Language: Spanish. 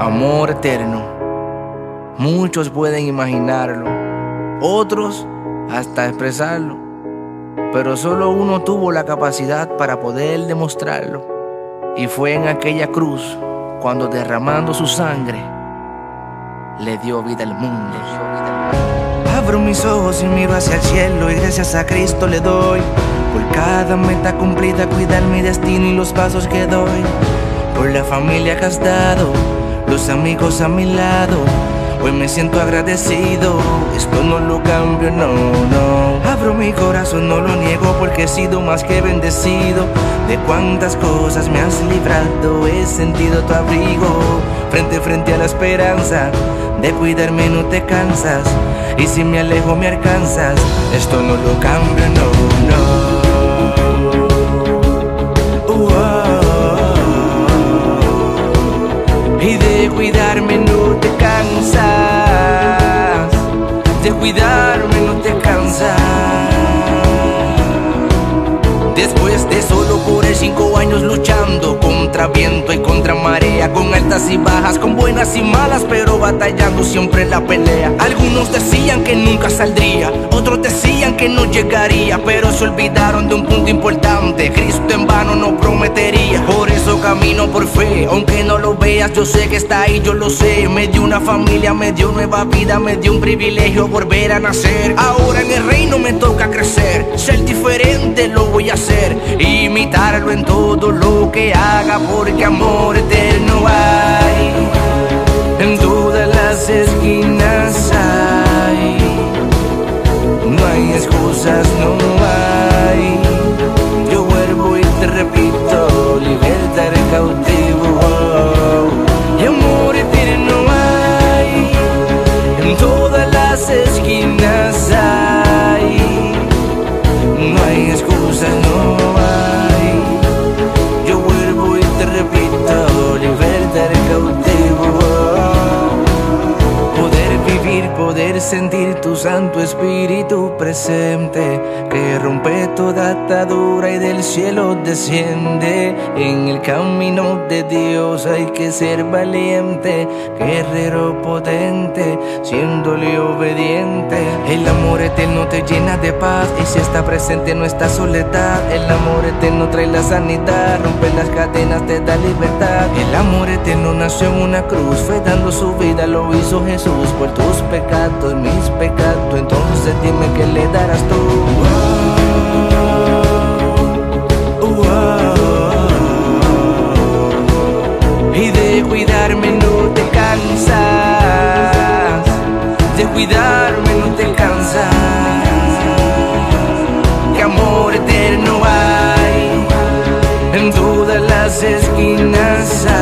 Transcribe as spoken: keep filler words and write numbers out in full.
Amor eterno. Muchos pueden imaginarlo, otros hasta expresarlo, pero solo uno tuvo la capacidad para poder demostrarlo, y fue en aquella cruz cuando, derramando su sangre, le dio vida al mundo. Abro mis ojos y miro hacia el cielo y gracias a Cristo le doy por cada meta cumplida, cuidar mi destino y los pasos que doy, por la familia que has dado, los amigos a mi lado. Hoy me siento agradecido, esto no lo cambio, no, no. Abro mi corazón, no lo niego, porque he sido más que bendecido. De cuántas cosas me has librado, he sentido tu abrigo. Frente, frente a la esperanza, de cuidarme no te cansas. Y si me alejo me alcanzas, esto no lo cambio, no, no. Uh, oh. Y de cuidarme no te cansas, de cuidarme no te cansas. Después de solo por cinco años luchando contra viento y contra marea, con altas y bajas, con buenas y malas, pero batallando siempre en la pelea. Algunos decían que nunca saldría, otros decían que no llegaría, pero se olvidaron de un punto importante: Cristo en vano no prometería. Por eso camino por fe, aunque no lo veas, yo sé que está ahí, yo lo sé. Me dio una familia, me dio nueva vida, me dio un privilegio volver a nacer. Ahora en el reino me toca crecer, ser diferente lo voy a hacer, imitarlo en todo lo que haga, porque amor eterno hay en todas las esquinas hay. No hay excusas, no hay. Yo vuelvo y te repito, libertad el cautivo. Y amor eterno hay en todas las esquinas hay. No hay excusas, no hay. Yo vuelvo y te repito, libertad el cautivo. Poder vivir, poder sentir tu Santo Espíritu presente, que rompe toda atadura y del cielo desciende. En el camino de Dios hay que ser valiente, guerrero potente, siéndole obediente. El amor eterno te llena de paz, y si está presente no está soledad. El amor eterno trae la sanidad, rompe las cadenas, te da libertad. El amor eterno nació en una cruz, fue dando su vida, lo hizo Jesús por tus pecados, mis pecados. Entonces dime qué le darás tú. Oh, oh, oh. Y de cuidarme no te cansas, de cuidarme no te cansas. Que amor eterno hay en todas las esquinas.